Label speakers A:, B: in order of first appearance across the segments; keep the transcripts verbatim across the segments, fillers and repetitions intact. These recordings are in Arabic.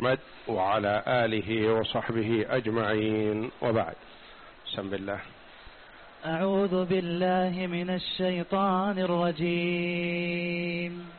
A: محمد وعلى آله وصحبه أجمعين، وبعد. بسم الله.
B: أعوذ بالله من الشيطان الرجيم.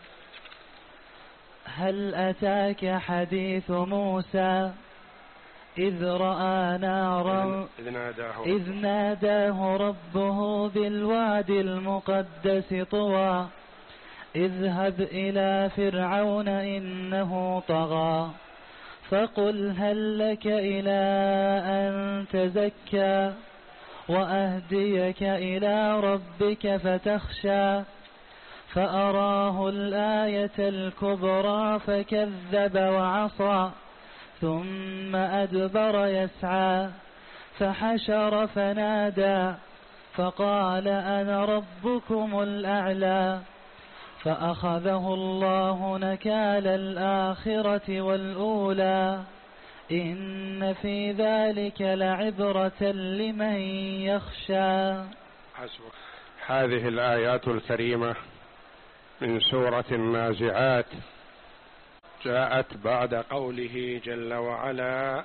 B: هل أتاك حديث موسى إذ رأى نارا
A: إذ ناداه,
B: إذ ناداه ربه بالواد المقدس طوى اذهب إلى فرعون إنه طغى فقل هل لك إلى أن تزكى وأهديك إلى ربك فتخشى فأراه الآية الكبرى فكذب وعصى ثم أدبر يسعى فحشر فنادى فقال أنا ربكم الأعلى فأخذه الله نكال الآخرة والأولى إن في ذلك لعبرة لمن يخشى.
A: هذه الآيات الكريمة من سورة النازعات جاءت بعد قوله جل وعلا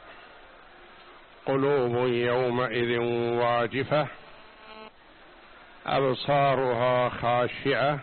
A: قلوب يومئذ واجفة أبصارها خاشعة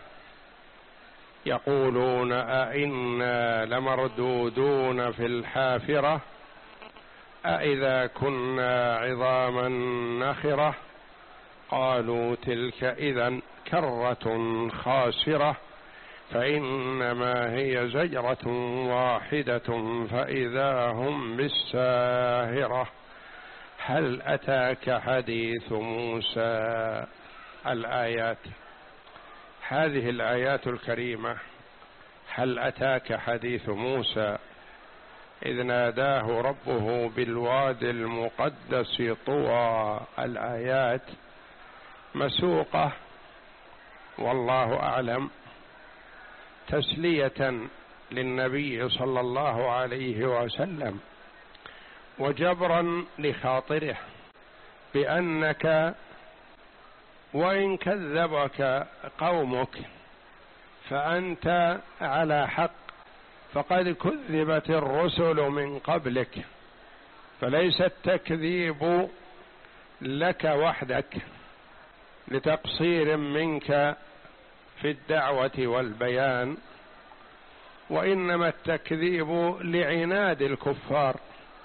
A: يقولون أئنا لمردودون في الحافرة أئذا كنا عظاما نخرة قالوا تلك إذا كرة خاسرة فإنما هي زجرة واحدة فإذا هم بالساهرة هل أتاك حديث موسى. الآيات، هذه الآيات الكريمة هل أتاك حديث موسى إذ ناداه ربه بالواد المقدس طوى. الآيات مسوقة والله أعلم تسلية للنبي صلى الله عليه وسلم وجبرا لخاطره بأنك وإن كذبك قومك فأنت على حق فقد كذبت الرسل من قبلك فليس التكذيب لك وحدك لتقصير منك في الدعوة والبيان، وإنما التكذيب لعناد الكفار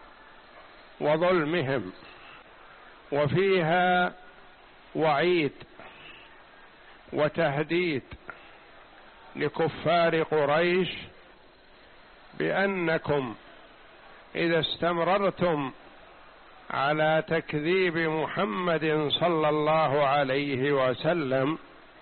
A: وظلمهم. وفيها وعيد وتهديد لكفار قريش بأنكم إذا استمررتم على تكذيب محمد صلى الله عليه وسلم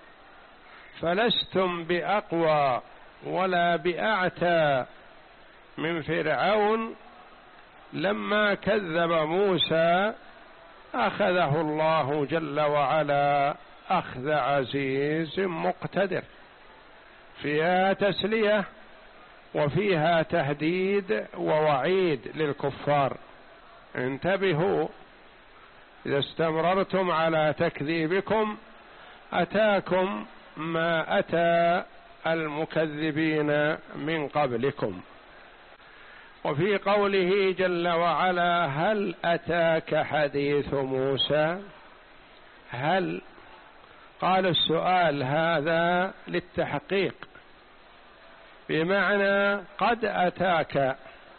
A: فلستم بأقوى ولا بأعتى من فرعون لما كذب موسى أخذه الله جل وعلا أخذ عزيز مقتدر. فيها تسلية وفيها تهديد ووعيد للكفار. انتبهوا، إذا استمررتم على تكذيبكم أتاكم ما أتى المكذبين من قبلكم. وفي قوله جل وعلا هل أتاك حديث موسى، هل قال السؤال هذا للتحقيق بمعنى قد أتاك،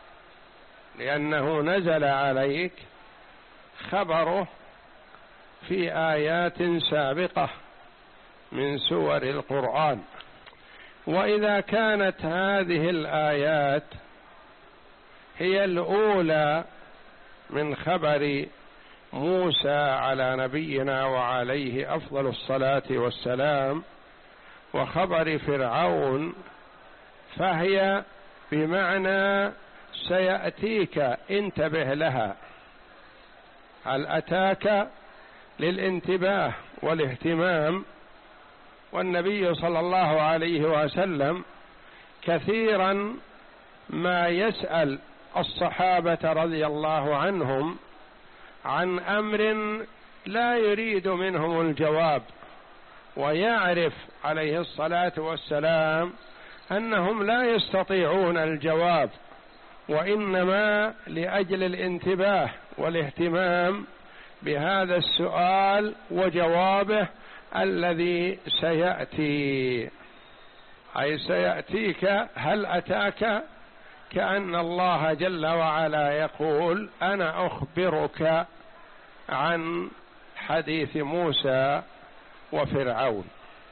A: لأنه نزل عليك خبره في آيات سابقة من سور القرآن. وإذا كانت هذه الآيات هي الأولى من خبر موسى على نبينا وعليه أفضل الصلاة والسلام وخبر فرعون، فهي بمعنى سيأتيك، انتبه لها. هل أتاك للانتباه والاهتمام، والنبي صلى الله عليه وسلم كثيرا ما يسأل الصحابة رضي الله عنهم عن أمر لا يريد منهم الجواب، ويعرف عليه الصلاة والسلام أنهم لا يستطيعون الجواب وإنما لأجل الانتباه والاهتمام بهذا السؤال وجوابه الذي سيأتي، أي سيأتيك هل أتاك، كأن الله جل وعلا يقول أنا أخبرك عن حديث موسى وفرعون.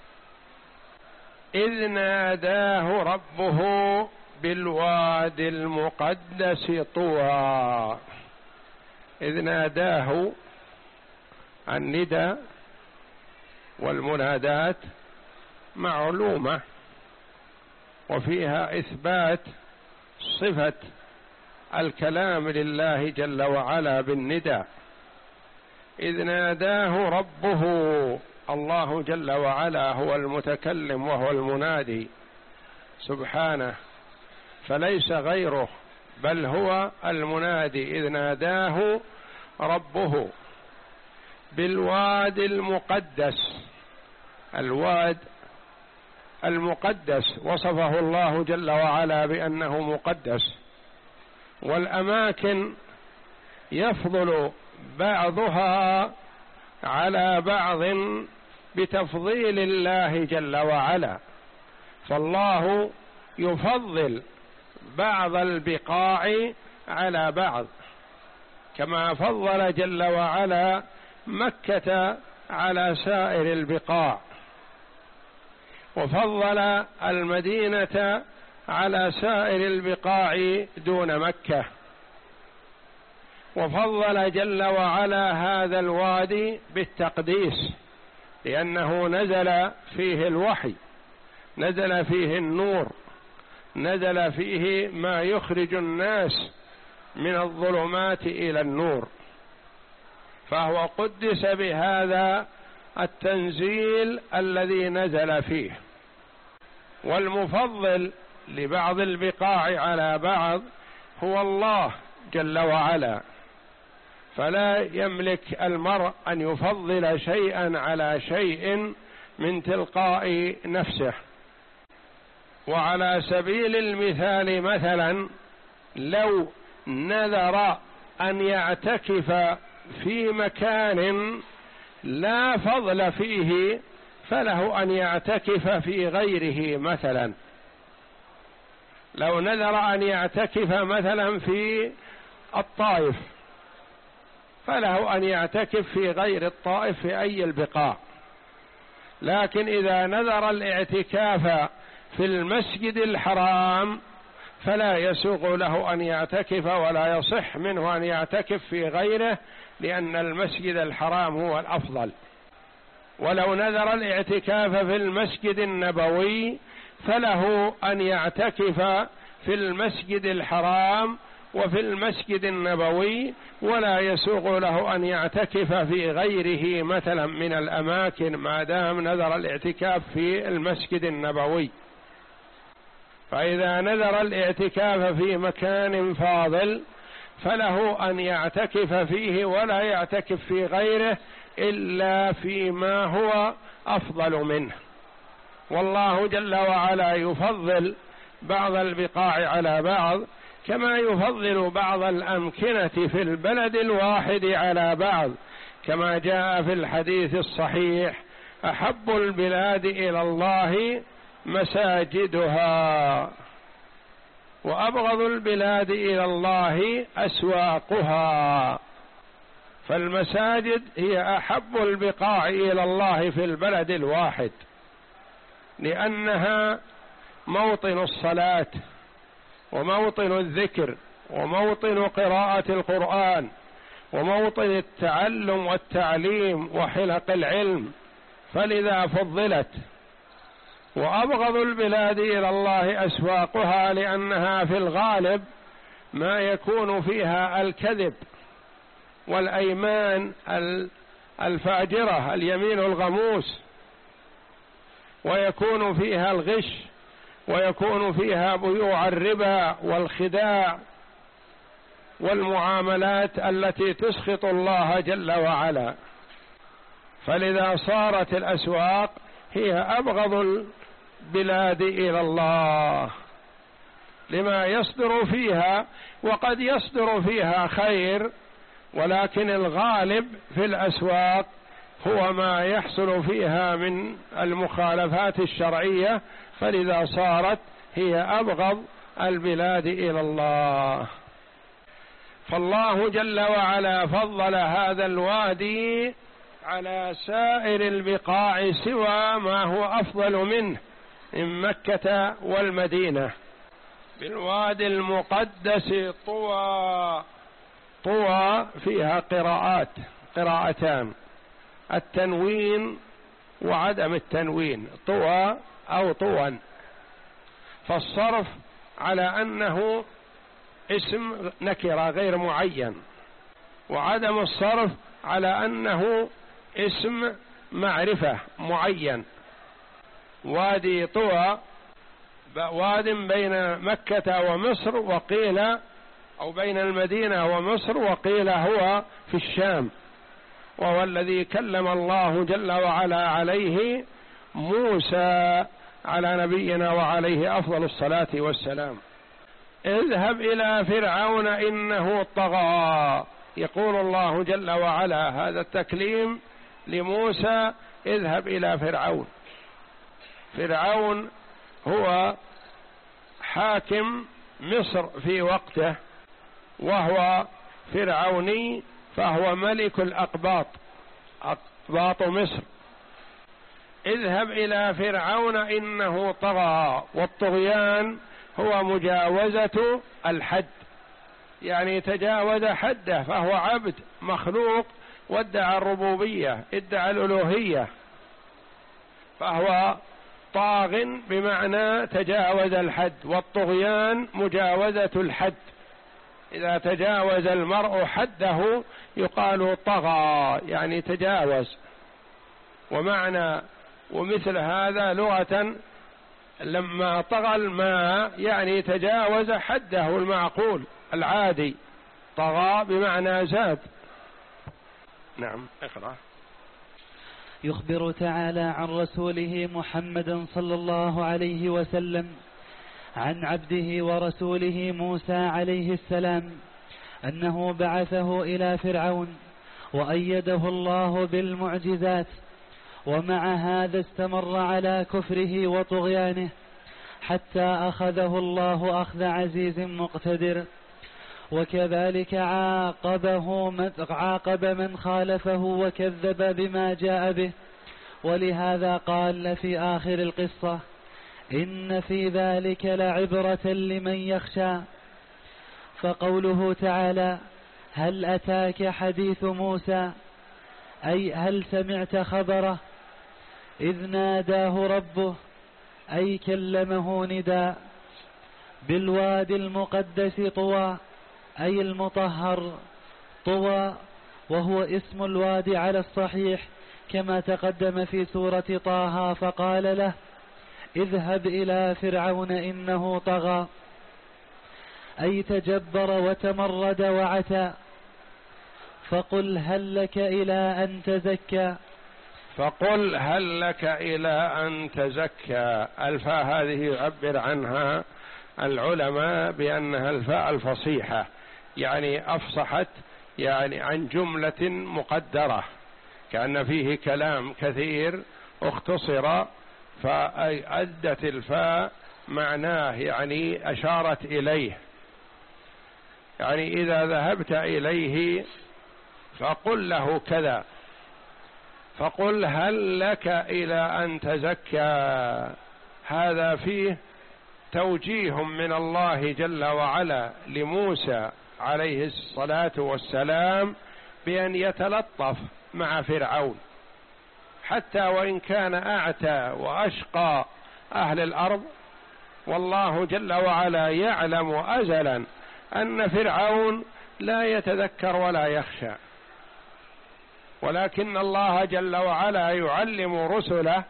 A: إذ ناداه ربه بالواد المقدس طوى. إذ ناداه، الندى والمنادات معلومة وفيها إثبات صفة الكلام لله جل وعلا بالندى. إذ ناداه ربه، الله جل وعلا هو المتكلم وهو المنادي سبحانه، فليس غيره، بل هو المنادي. إذ ناداه ربه بالواد المقدس. الواد المقدس وصفه الله جل وعلا بأنه مقدس، والأماكن يفضل بعضها على بعض بتفضيل الله جل وعلا، فالله يفضل بعض البقاع على بعض، كما فضل جل وعلا مكة على سائر البقاع، وفضل المدينة على سائر البقاع دون مكة، وفضل جل وعلا هذا الوادي بالتقديس لأنه نزل فيه الوحي، نزل فيه النور، نزل فيه ما يخرج الناس من الظلمات إلى النور، فهو قدس بهذا التنزيل الذي نزل فيه. والمفضل لبعض البقاع على بعض هو الله جل وعلا، فلا يملك المرء أن يفضل شيئا على شيء من تلقاء نفسه. وعلى سبيل المثال مثلا لو نذر أن يعتكف في مكان لا فضل فيه فله أن يعتكف في غيره. مثلا لو نذر أن يعتكف مثلا في الطائف فله أن يعتكف في غير الطائف في أي البقاع، لكن إذا نذر الاعتكاف في المسجد الحرام فلا يسوغ له أن يعتكف ولا يصح منه أن يعتكف في غيره، لأن المسجد الحرام هو الأفضل. ولو نذر الاعتكاف في المسجد النبوي فله أن يعتكف في المسجد الحرام وفي المسجد النبوي، ولا يسوغ له أن يعتكف في غيره مثلا من الأماكن ما دام نذر الاعتكاف في المسجد النبوي. فإذا نذر الاعتكاف في مكان فاضل فله أن يعتكف فيه ولا يعتكف في غيره إلا فيما هو أفضل منه. والله جل وعلا يفضل بعض البقاع على بعض كما يفضل بعض الأمكنة في البلد الواحد على بعض، كما جاء في الحديث الصحيح: أحب البلاد إلى الله مساجدها، وأبغض البلاد إلى الله أسواقها. فالمساجد هي أحب البقاع إلى الله في البلد الواحد، لأنها موطن الصلاة وموطن الذكر وموطن قراءة القرآن وموطن التعلم والتعليم وحلق العلم، فلذا فضلت. وأبغض البلاد إلى الله أسواقها، لأنها في الغالب ما يكون فيها الكذب والأيمان الفاجرة، اليمين الغموس، ويكون فيها الغش، ويكون فيها بيوع الربا والخداع والمعاملات التي تسخط الله جل وعلا. فلذا صارت الأسواق هي أبغض البلاد إلى الله. لما يصدر فيها، وقد يصدر فيها خير، ولكن الغالب في الأسواق هو ما يحصل فيها من المخالفات الشرعية، فلذا صارت هي أبغض البلاد إلى الله. فالله جل وعلا فضل هذا الوادي على سائر البقاع سوى ما هو أفضل منه من مكة والمدينة بالوادي المقدس طوى. طوى فيها قراءات قراءتان، التنوين وعدم التنوين، طوى أو طوى، فالصرف على أنه اسم نكرة غير معين، وعدم الصرف على أنه اسم معرفة معين. وادي طوى واد بين مكة ومصر، وقيل أو بين المدينة ومصر، وقيل هو في الشام، وهو الذي كلم الله جل وعلا عليه موسى على نبينا وعليه أفضل الصلاة والسلام. اذهب إلى فرعون إنه طغى، يقول الله جل وعلا هذا التكليم لموسى، اذهب إلى فرعون. فرعون هو حاكم مصر في وقته، وهو فرعوني، فهو ملك الأقباط، أقباط مصر. اذهب إلى فرعون إنه طغى، والطغيان هو مجاوزة الحد، يعني تجاوز حده، فهو عبد مخلوق وادعى الربوبية، ادعى الألوهية، فهو طاغ بمعنى تجاوز الحد، والطغيان مجاوزة الحد. إذا تجاوز المرء حده يقال طغى، يعني تجاوز. ومعنى ومثل هذا لغة لما طغى الماء يعني تجاوز حده المعقول العادي، طغى بمعنى زاد. نعم اقرأ.
B: يخبر تعالى عن رسوله محمد صلى الله عليه وسلم عن عبده ورسوله موسى عليه السلام أنه بعثه إلى فرعون وأيده الله بالمعجزات، ومع هذا استمر على كفره وطغيانه حتى أخذه الله أخذ عزيز مقتدر. وكذلك عاقبه من عاقب من خالفه وكذب بما جاء به. ولهذا قال في آخر القصة: إن في ذلك لعبرة لمن يخشى. فقوله تعالى: هل أتاك حديث موسى، أي هل سمعت خبره، إذ ناداه ربه، أي كلمه نداء، بالوادي المقدس طوى، أي المطهر. طوى وهو اسم الوادي على الصحيح كما تقدم في سورة طه، فقال له: اذهب إلى فرعون إنه طغى، أي تجبر وتمرد وعتى. فقل هل لك إلى أن تزكى.
A: فقل هل لك إلى أن تزكى. الفاء هذه يعبر عنها العلماء بأنها الفاء الفصيحة، يعني أفصحت يعني عن جملة مقدرة، كأن فيه كلام كثير اختصر فأدت الفاء معناه، يعني أشارت إليه. يعني إذا ذهبت إليه فقل له كذا، فقل هل لك إلى أن تزكى. هذا فيه توجيه من الله جل وعلا لموسى عليه الصلاة والسلام بأن يتلطف مع فرعون، حتى وإن كان أعتى وأشقى أهل الأرض، والله جل وعلا يعلم أزلا أن فرعون لا يتذكر ولا يخشى، ولكن الله جل وعلا يعلم رسله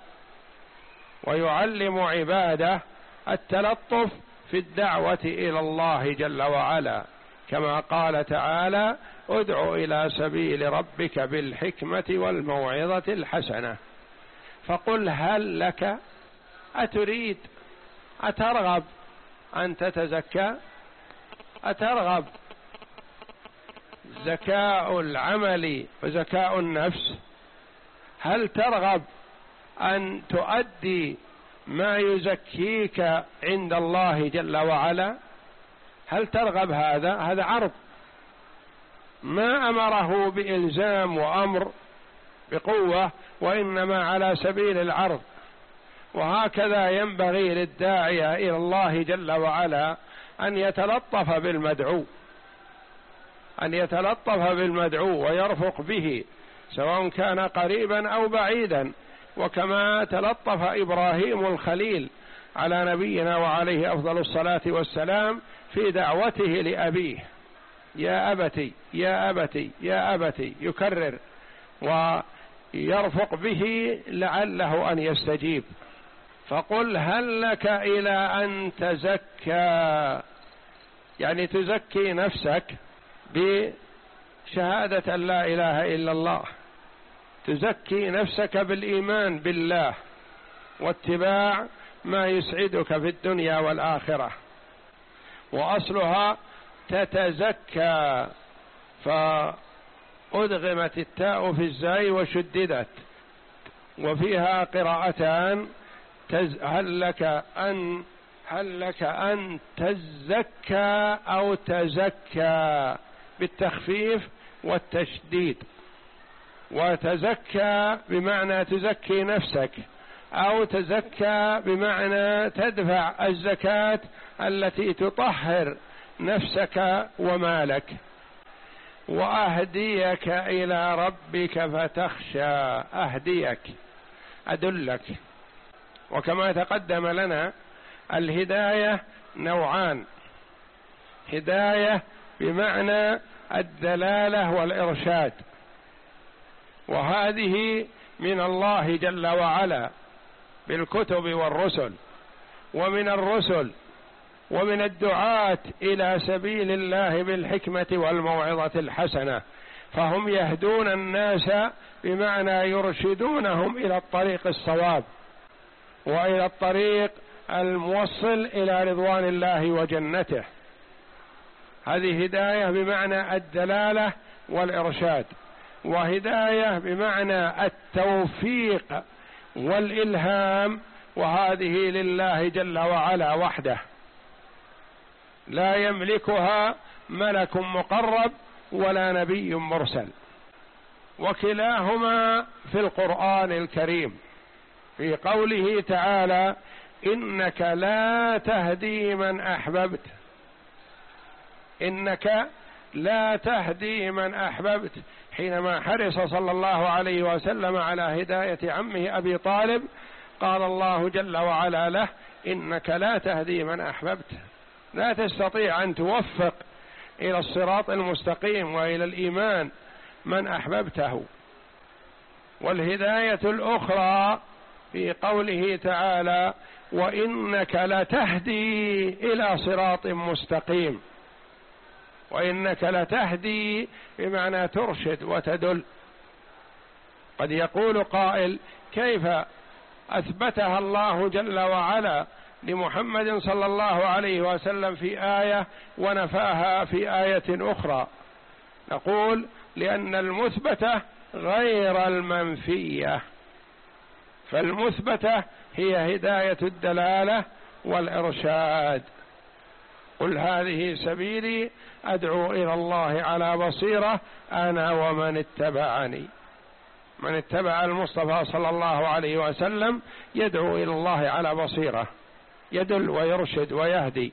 A: ويعلم عباده التلطف في الدعوة إلى الله جل وعلا، كما قال تعالى: ادع إلى سبيل ربك بالحكمة والموعظة الحسنة. فقل هل لك، أتريد، أترغب أن تتزكى؟ أترغب زكاء العمل وزكاء النفس؟ هل ترغب أن تؤدي ما يزكيك عند الله جل وعلا؟ هل ترغب هذا؟ هذا عرض، ما أمره بإلزام وأمر بقوة، وإنما على سبيل العرض. وهكذا ينبغي للداعية إلى الله جل وعلا أن يتلطف بالمدعو، أن يتلطف بالمدعو ويرفق به سواء كان قريبا أو بعيدا، وكما تلطف إبراهيم الخليل على نبينا وعليه أفضل الصلاة والسلام في دعوته لأبيه: يا أبتي يا أبتي يا أبتي، يكرر ويرفق به لعله أن يستجيب. فقل هل لك إلى أن تزكى، يعني تزكي نفسك بشهادة أن لا إله إلا الله، تزكي نفسك بالإيمان بالله واتباع ما يسعدك في الدنيا والآخرة. وأصلها تتزكى، فأدغمت التاء في الزاي وشددت، وفيها قراءتان: تز هل لك أن هل لك أن تزكى أو تزكى بالتخفيف والتشديد. وتزكى بمعنى تزكي نفسك، أو تزكى بمعنى تدفع الزكاة التي تطهر نفسك ومالك. وأهديك إلى ربك فتخشى، أهديك أدلك. وكما تقدم لنا الهداية نوعان: هداية بمعنى الدلالة والإرشاد، وهذه من الله جل وعلا بالكتب والرسل، ومن الرسل ومن الدعاة إلى سبيل الله بالحكمة والموعظة الحسنة، فهم يهدون الناس بمعنى يرشدونهم إلى الطريق الصواب وإلى الطريق الموصل إلى رضوان الله وجنته. هذه هداية بمعنى الدلالة والإرشاد. وهداية بمعنى التوفيق والإلهام، وهذه لله جل وعلا وحده، لا يملكها ملك مقرب ولا نبي مرسل. وكلاهما في القرآن الكريم في قوله تعالى: إنك لا تهدي من أحببت، إنك لا تهدي من أحببت. حينما حرص صلى الله عليه وسلم على هداية عمه أبي طالب، قال الله جل وعلا له: إنك لا تهدي من أحببت، لا تستطيع أن توفق إلى الصراط المستقيم وإلى الإيمان من أحببته. والهداية الأخرى في قوله تعالى: وإنك لتهدي إلى صراط مستقيم. وإنك لتهدي بمعنى ترشد وتدل. قد يقول قائل: كيف أثبتها الله جل وعلا لمحمد صلى الله عليه وسلم في آية ونفاها في آية أخرى؟ نقول: لأن المثبتة غير المنفية، فالمثبتة هي هداية الدلالة والإرشاد. قل هذه سبيلي أدعو إلى الله على بصيرة أنا ومن اتبعني. من اتبع المصطفى صلى الله عليه وسلم يدعو إلى الله على بصيرة، يدل ويرشد ويهدي.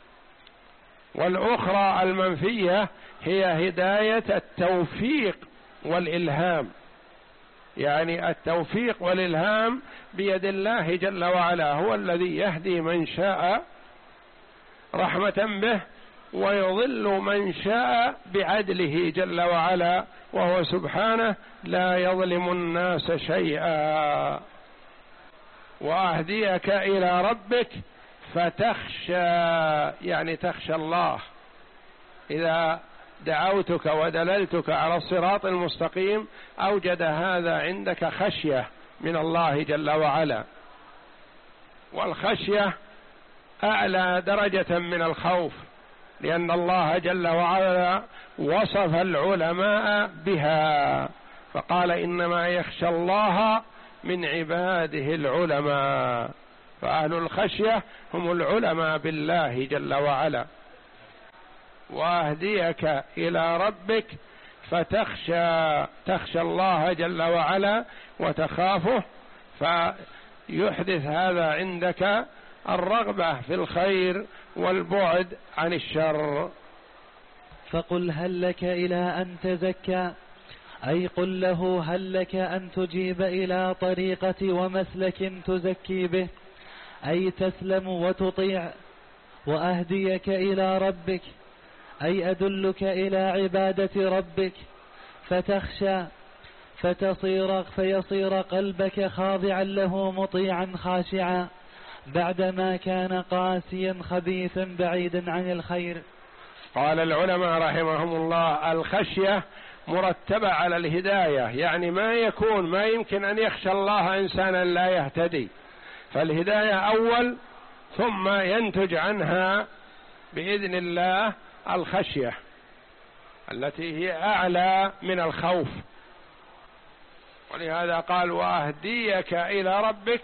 A: والأخرى المنفية هي هداية التوفيق والإلهام، يعني التوفيق والإلهام بيد الله جل وعلا، هو الذي يهدي من شاء رحمة به ويضل من شاء بعدله جل وعلا، وهو سبحانه لا يظلم الناس شيئا. وأهديك إلى ربك فتخشى، يعني تخشى الله. إذا دعوتك ودللتك على الصراط المستقيم أوجد هذا عندك خشية من الله جل وعلا. والخشية أعلى درجة من الخوف، لأن الله جل وعلا وصف العلماء بها فقال إنما يخشى الله من عباده العلماء، فأهل الخشية هم العلماء بالله جل وعلا. وأهديك إلى ربك فتخشى، تخشى الله جل وعلا وتخافه، فيحدث هذا عندك الرغبة في الخير والبعد عن الشر.
B: فقل هل لك إلى أن تزكى، أي قل له هل لك أن تجيب إلى طريقة ومسلك تزكي به، أي تسلم وتطيع. وأهديك إلى ربك، أي أدلك إلى عبادة ربك فتخشى فتصير فيصير قلبك خاضعا له مطيعا خاشعا، بعدما كان قاسيا خبيثا بعيدا عن الخير.
A: قال العلماء رحمهم الله الخشية مرتبة على الهداية، يعني ما يكون ما يمكن أن يخشى الله إنسانا لا يهتدي، فالهداية أول ثم ينتج عنها بإذن الله الخشية التي هي أعلى من الخوف. ولهذا قال وأهديك إلى ربك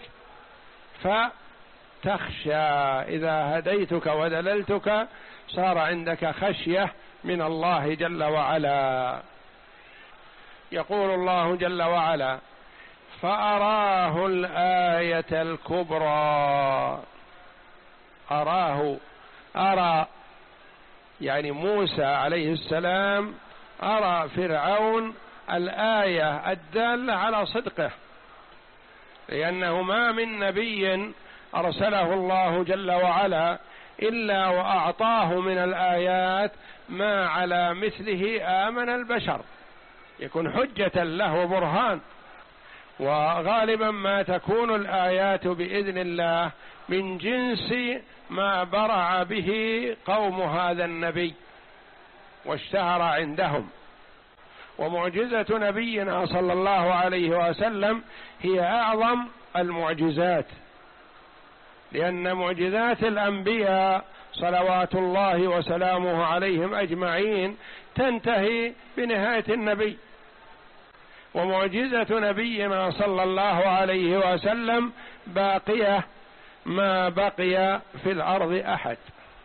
A: فتخشى، إذا هديتك ودللتك صار عندك خشية من الله جل وعلا. يقول الله جل وعلا فأراه الآية الكبرى. أراه، أرى يعني موسى عليه السلام أرى فرعون الآية الدالة على صدقه، لأنه ما من نبي أرسله الله جل وعلا إلا وأعطاه من الآيات ما على مثله آمن البشر، يكون حجة له وبرهان. وغالبا ما تكون الآيات بإذن الله من جنس ما برع به قوم هذا النبي واشتهر عندهم. ومعجزة نبينا صلى الله عليه وسلم هي أعظم المعجزات، لأن معجزات الأنبياء صلوات الله وسلامه عليهم أجمعين تنتهي بنهاية النبي، ومعجزة نبينا صلى الله عليه وسلم باقية ما بقي في الأرض أحد،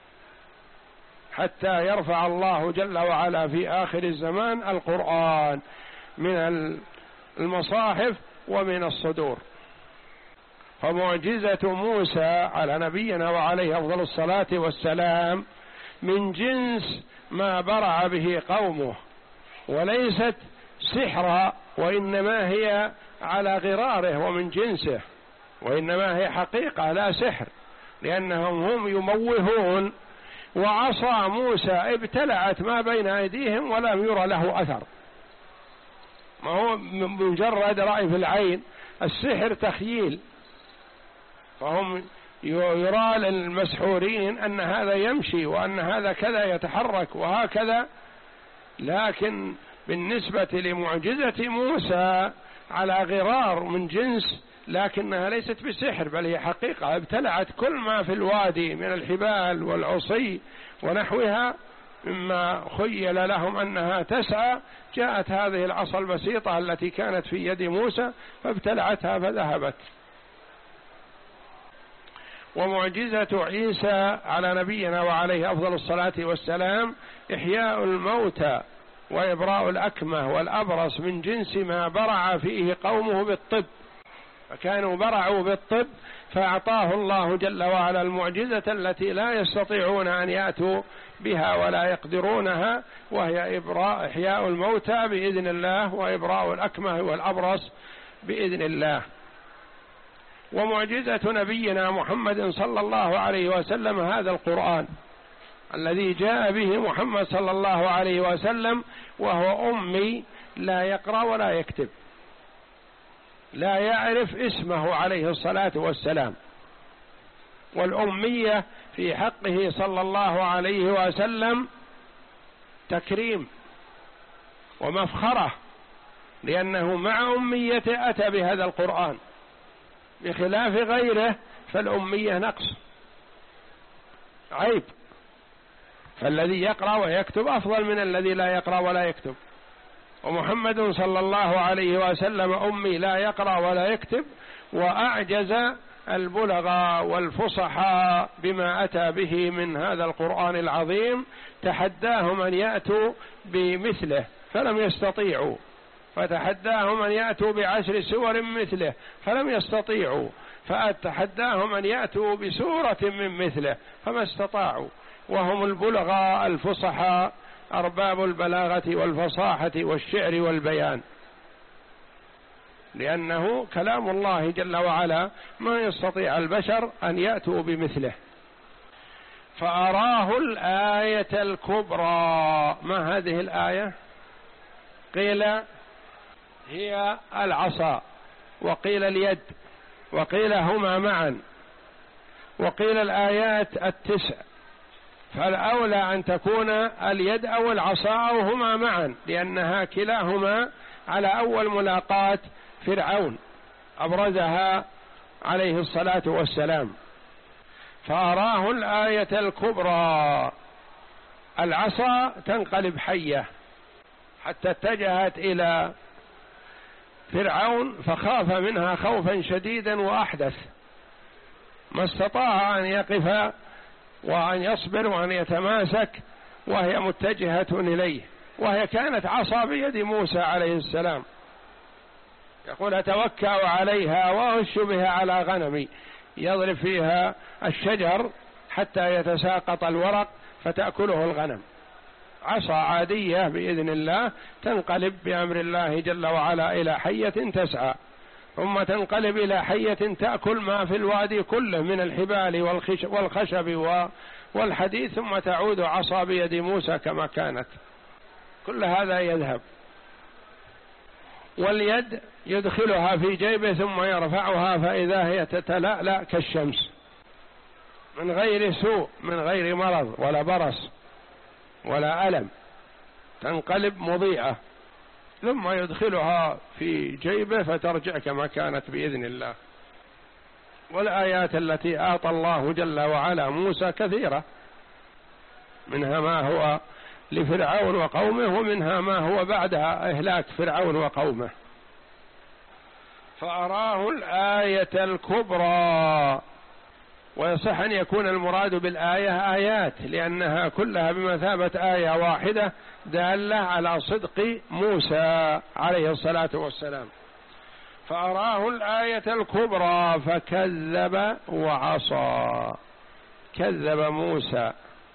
A: حتى يرفع الله جل وعلا في آخر الزمان القرآن من المصاحف ومن الصدور. فمعجزة موسى على نبينا وعليه أفضل الصلاة والسلام من جنس ما برع به قومه، وليست سحرا، وإنما هي على غراره ومن جنسه، وإنما هي حقيقة لا سحر، لأنهم هم يموهون. وعصا موسى ابتلعت ما بين أيديهم ولم يرى له أثر، ما هو مجرد رأي في العين، السحر تخييل. فهم يرى للمسحورين أن هذا يمشي وأن هذا كذا يتحرك وهكذا، لكن بالنسبة لمعجزة موسى على غرار من جنس، لكنها ليست بسحر بل هي حقيقة، ابتلعت كل ما في الوادي من الحبال والعصي ونحوها مما خيل لهم أنها تسعى، جاءت هذه العصا البسيطة التي كانت في يد موسى فابتلعتها فذهبت. ومعجزة عيسى على نبينا وعليه أفضل الصلاة والسلام إحياء الموتى وإبراء الأكمه والأبرص من جنس ما برع فيه قومه بالطب، فكانوا برعوا بالطب فأعطاه الله جل وعلا المعجزة التي لا يستطيعون أن يأتوا بها ولا يقدرونها، وهي إبراء إحياء الموتى بإذن الله وإبراء الأكمه والأبرص بإذن الله. ومعجزة نبينا محمد صلى الله عليه وسلم هذا القرآن الذي جاء به محمد صلى الله عليه وسلم، وهو أمي لا يقرأ ولا يكتب، لا يعرف اسمه عليه الصلاة والسلام. والأمية في حقه صلى الله عليه وسلم تكريم ومفخرة، لأنه مع أميته أتى بهذا القرآن، بخلاف غيره فالأمية نقص. عيب، فالذي يقرأ ويكتب أفضل من الذي لا يقرأ ولا يكتب. ومحمد صلى الله عليه وسلم أمي لا يقرأ ولا يكتب، وأعجز البلغاء والفصحاء بما أتى به من هذا القرآن العظيم، تحداهم أن يأتوا بمثله فلم يستطيعوا، فتحداهم أن يأتوا بعشر سور مثله فلم يستطيعوا، فتحداهم أن يأتوا بسورة من مثله فما استطاعوا، وهم البلغاء الفصحاء أرباب البلاغة والفصاحة والشعر والبيان، لأنه كلام الله جل وعلا ما يستطيع البشر أن يأتوا بمثله. فأراه الآية الكبرى. ما هذه الآية؟ قيل هي العصا، وقيل اليد، وقيل هما معا، وقيل الآيات التسع، فالأولى أن تكون اليد أو العصا أو هما معا، لأنها كلاهما على أول ملاقاة فرعون أبرزها عليه الصلاة والسلام. فأراه الآية الكبرى. العصا تنقلب حية، حتى اتجهت إلى فرعون فخاف منها خوفا شديدا وأحدث، ما استطاع أن يقف وأن يصبر وأن يتماسك وهي متجهة إليه، وهي كانت عصا بيد موسى عليه السلام، يقول أتوكأ عليها وأهش بها على غنمي، يضرب فيها الشجر حتى يتساقط الورق فتأكله الغنم. عصا عادية بإذن الله تنقلب بأمر الله جل وعلا إلى حية تسعى، ثم تنقلب إلى حية تأكل ما في الوادي كله من الحبال والخشب والحديد، ثم تعود عصا بيد موسى كما كانت. كل هذا يذهب. واليد يدخلها في جيبه ثم يرفعها فإذا هي تتلألأ كالشمس من غير سوء، من غير مرض ولا برص ولا ألم، تنقلب مضيئة، ثم يدخلها في جيبه فترجع كما كانت بإذن الله. والآيات التي أعطى الله جل وعلا موسى كثيرة، منها ما هو لفرعون وقومه، ومنها ما هو بعد إهلاك فرعون وقومه. فأراه الآية الكبرى. ويصح أن يكون المراد بالآية آيات، لأنها كلها بمثابة آية واحدة دالة على صدق موسى عليه الصلاة والسلام. فأراه الآية الكبرى فكذب وعصى. كذب موسى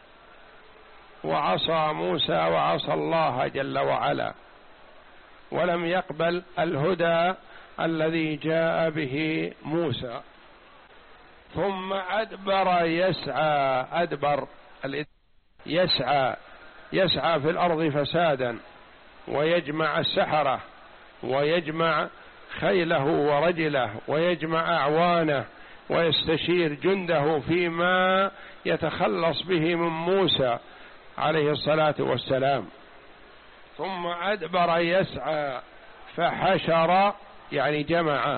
A: وعصى موسى وعصى الله جل وعلا، ولم يقبل الهدى الذي جاء به موسى. ثم أدبر يسعى. أدبر يسعى يسعى في الأرض فسادا، ويجمع السحرة ويجمع خيله ورجله ويجمع أعوانه ويستشير جنده فيما يتخلص به من موسى عليه الصلاة والسلام. ثم أدبر يسعى فحشر، يعني جمع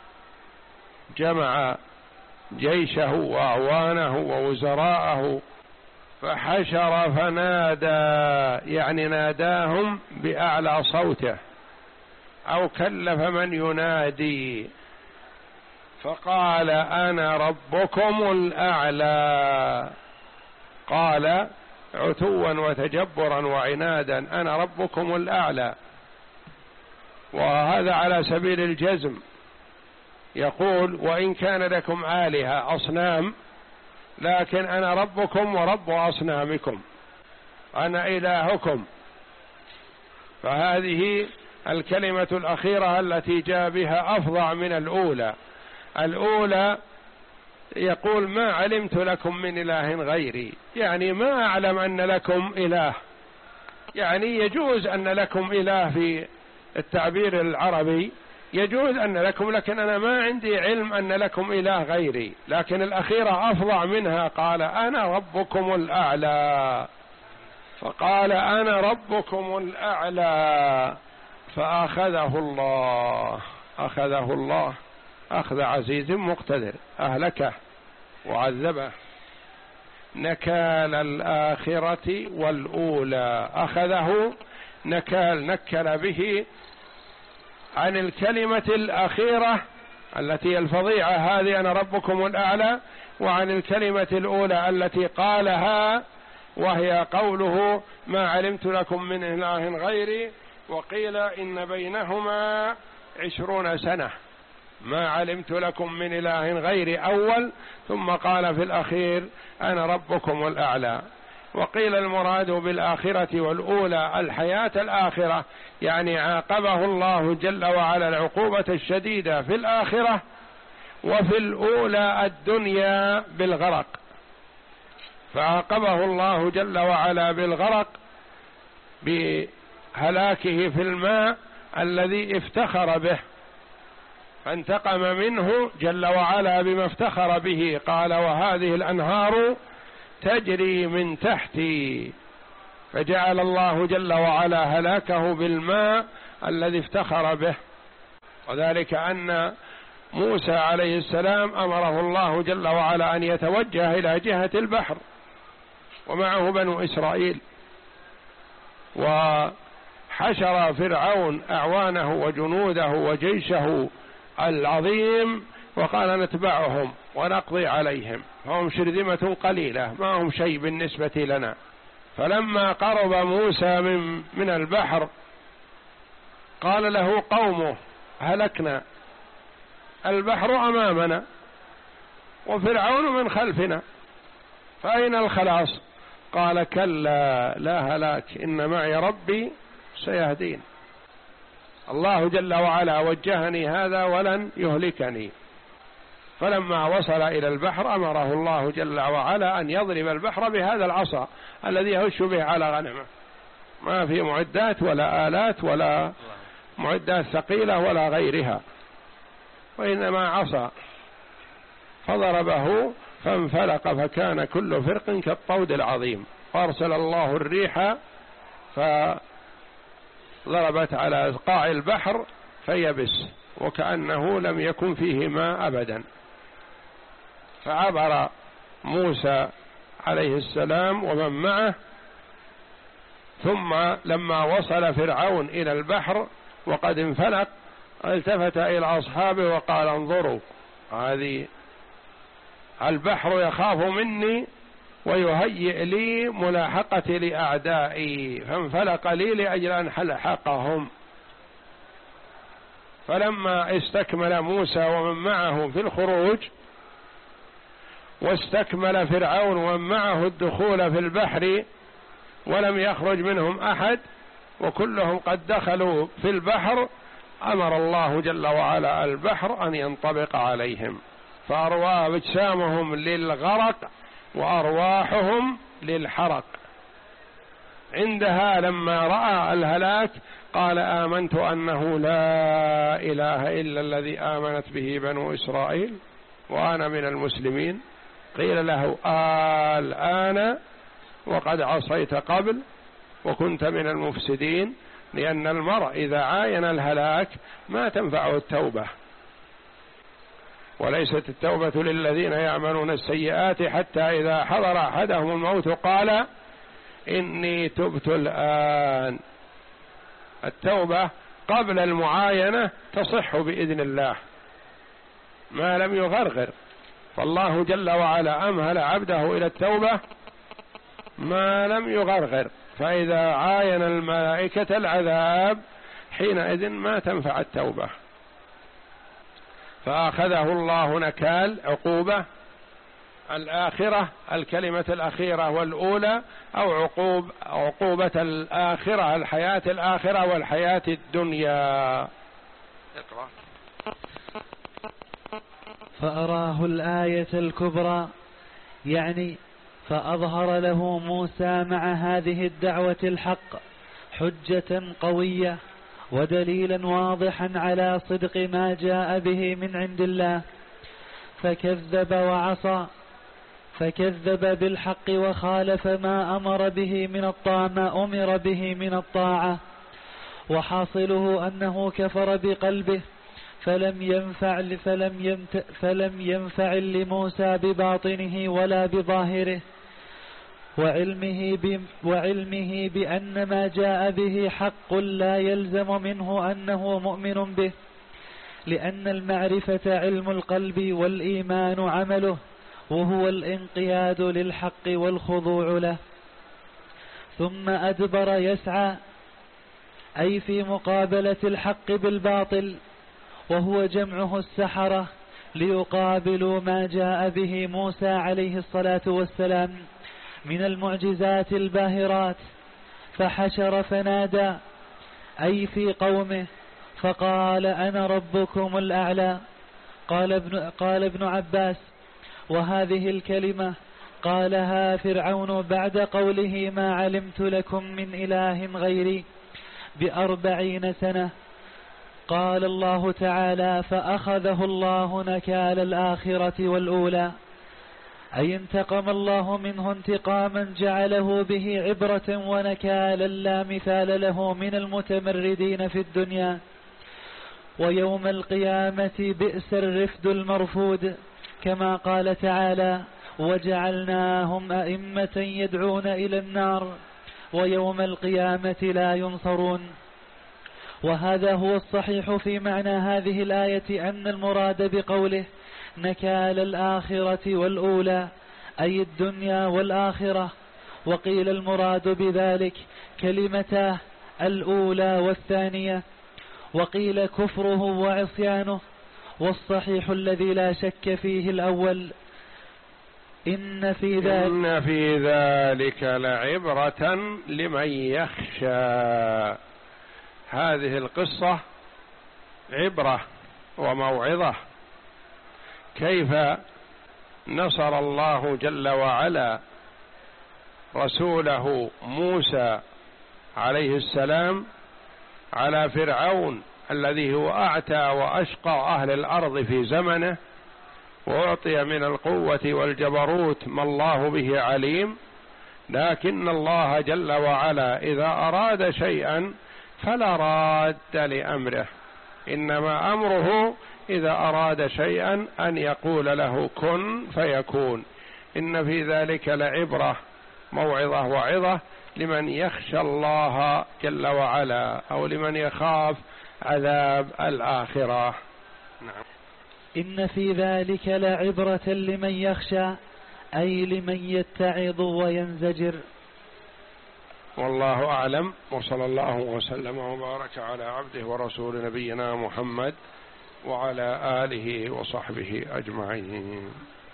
A: جمع جيشه وأعوانه ووزراءه. فحشر فنادى، يعني ناداهم بأعلى صوته، أو كلف من ينادي، فقال أنا ربكم الأعلى. قال عتوا وتجبرا وعنادا أنا ربكم الأعلى، وهذا على سبيل الجزم. يقول وإن كان لكم آلهة أصنام، لكن أنا ربكم ورب أصنامكم، أنا إلهكم. فهذه الكلمة الأخيرة التي جاء بها أفظع من الأولى. الأولى يقول ما علمت لكم من إله غيري، يعني ما أعلم أن لكم إله، يعني يجوز أن لكم إله في التعبير العربي، يجوز أن لكم، لكن أنا ما عندي علم أن لكم إله غيري. لكن الأخيرة أفظع منها، قال أنا ربكم الأعلى. فقال أنا ربكم الأعلى فأخذه الله. أخذه الله أخذ عزيز مقتدر، أهلكه وعذبه. نكال الآخرة والأولى، أخذه نكال نكل به عن الكلمة الأخيرة التي الفظيعة هذه أنا ربكم الأعلى، وعن الكلمة الأولى التي قالها وهي قوله ما علمت لكم من إله غيري، وقيل إن بينهما عشرون سنة، ما علمت لكم من إله غيري أول، ثم قال في الأخير أنا ربكم الأعلى. وقيل المراد بالآخرة والأولى الحياة الآخرة، يعني عاقبه الله جل وعلا العقوبة الشديدة في الآخرة، وفي الأولى الدنيا بالغرق، فعاقبه الله جل وعلا بالغرق بهلاكه في الماء الذي افتخر به، فانتقم منه جل وعلا بما افتخر به، قال وهذه الأنهار تجري من تحتي، فجعل الله جل وعلا هلاكه بالماء الذي افتخر به. وذلك أن موسى عليه السلام أمره الله جل وعلا أن يتوجه إلى جهة البحر ومعه بنو إسرائيل، وحشر فرعون أعوانه وجنوده وجيشه العظيم، وقال نتبعهم ونقضي عليهم، فهم شرذمة قليلة ما هم شيء بالنسبة لنا. فلما قرب موسى من, من البحر قال له قومه هلكنا، البحر أمامنا وفرعون من خلفنا، فأين الخلاص؟ قال كلا لا هلاك إن معي ربي سيهدين، الله جل وعلا وجهني هذا ولن يهلكني. فلما وصل إلى البحر أمره الله جل وعلا أن يضرب البحر بهذا العصا الذي يهش به على غنمه، ما في معدات ولا آلات ولا معدات ثقيلة ولا غيرها، وإنما عصا، فضربه فانفلق فكان كل فرق كالطود العظيم، فأرسل الله الريح فضربت على قاع البحر فيبس وكأنه لم يكن فيه ماء أبدا. فعبر موسى عليه السلام ومن معه، ثم لما وصل فرعون إلى البحر وقد انفلق التفت إلى أصحابه وقال انظروا هذه البحر يخاف مني ويهيئ لي ملاحقتي لأعدائي، فانفلق لي لأجل أن ألحقهم. فلما استكمل موسى ومن معه في الخروج واستكمل فرعون ومن معه الدخول في البحر ولم يخرج منهم أحد وكلهم قد دخلوا في البحر، أمر الله جل وعلا البحر أن ينطبق عليهم، فأرواح أجسامهم للغرق وأرواحهم للحرق. عندها لما رأى الهلاك قال آمنت أنه لا إله إلا الذي آمنت به بنو إسرائيل وأنا من المسلمين. قيل له الآن وقد عصيت قبل وكنت من المفسدين، لأن المرء إذا عاين الهلاك ما تنفعه التوبة، وليست التوبة للذين يعملون السيئات حتى إذا حضر أحدهم الموت قال إني تبت الآن. التوبة قبل المعاينة تصح بإذن الله ما لم يغرغر، فالله جل وعلا أمهل عبده إلى التوبة ما لم يغرغر، فإذا عاين الملائكة العذاب حينئذ ما تنفع التوبة. فأخذه الله نكال عقوبة الآخرة، الكلمة الأخيرة والأولى، أو عقوب عقوبة الآخرة الحياة الآخرة والحياة الدنيا. اقرأ.
B: فأراه الآية الكبرى، يعني فأظهر له موسى مع هذه الدعوة الحق حجة قوية ودليلا واضحا على صدق ما جاء به من عند الله، فكذب وعصى، فكذب بالحق وخالف ما أمر به من الطاعة ما أمر به من الطاعة، وحاصله أنه كفر بقلبه، فلم ينفع فلم يمت فلم ينفع لموسى بباطنه ولا بظاهره، وعلمه, وعلمه بأن ما جاء به حق لا يلزم منه أنه مؤمن به، لأن المعرفة علم القلب والإيمان عمله، وهو الانقياد للحق والخضوع له. ثم أدبر يسعى، أي في مقابلة الحق بالباطل، وهو جمعه السحرة، ليقابلوا ما جاء به موسى عليه الصلاة والسلام من المعجزات الباهرات. فحشر فنادى، أي في قومه، فقال أنا ربكم الأعلى. قال ابن, قال ابن عباس: وهذه الكلمة قالها فرعون بعد قوله ما علمت لكم من إله غيري بأربعين سنة. قال الله تعالى: فأخذه الله نكال الآخرة والأولى، أي انتقم الله منه انتقاما جعله به عبرة ونكالا لا مثال له من المتمردين في الدنيا. ويوم القيامة بئس الرفد المرفود، كما قال تعالى: وجعلناهم أئمة يدعون إلى النار ويوم القيامة لا ينصرون. وهذا هو الصحيح في معنى هذه الآية، أن المراد بقوله نكال الآخرة والأولى أي الدنيا والآخرة. وقيل المراد بذلك كلمتاه الأولى والثانية، وقيل كفره وعصيانه، والصحيح الذي لا شك فيه الأول. إن في ذلك,
A: إن في ذلك لعبرة لمن يخشى. هذه القصة عبرة وموعظة، كيف نصر الله جل وعلا رسوله موسى عليه السلام على فرعون الذي هو أعتى وأشقى أهل الأرض في زمنه، وأعطي من القوة والجبروت ما الله به عليم. لكن الله جل وعلا إذا أراد شيئا فلا راد لأمره، إنما أمره إذا أراد شيئا أن يقول له كن فيكون. إن في ذلك لعبرة موعظة وعظة لمن يخشى الله جل وعلا، أو لمن يخاف عذاب الآخرة. نعم.
B: إن في ذلك لعبرة لمن يخشى، أي لمن يتعظ وينزجر.
A: والله أعلم، وصلى الله وسلم وبارك على عبده ورسول نبينا محمد وعلى آله وصحبه أجمعين.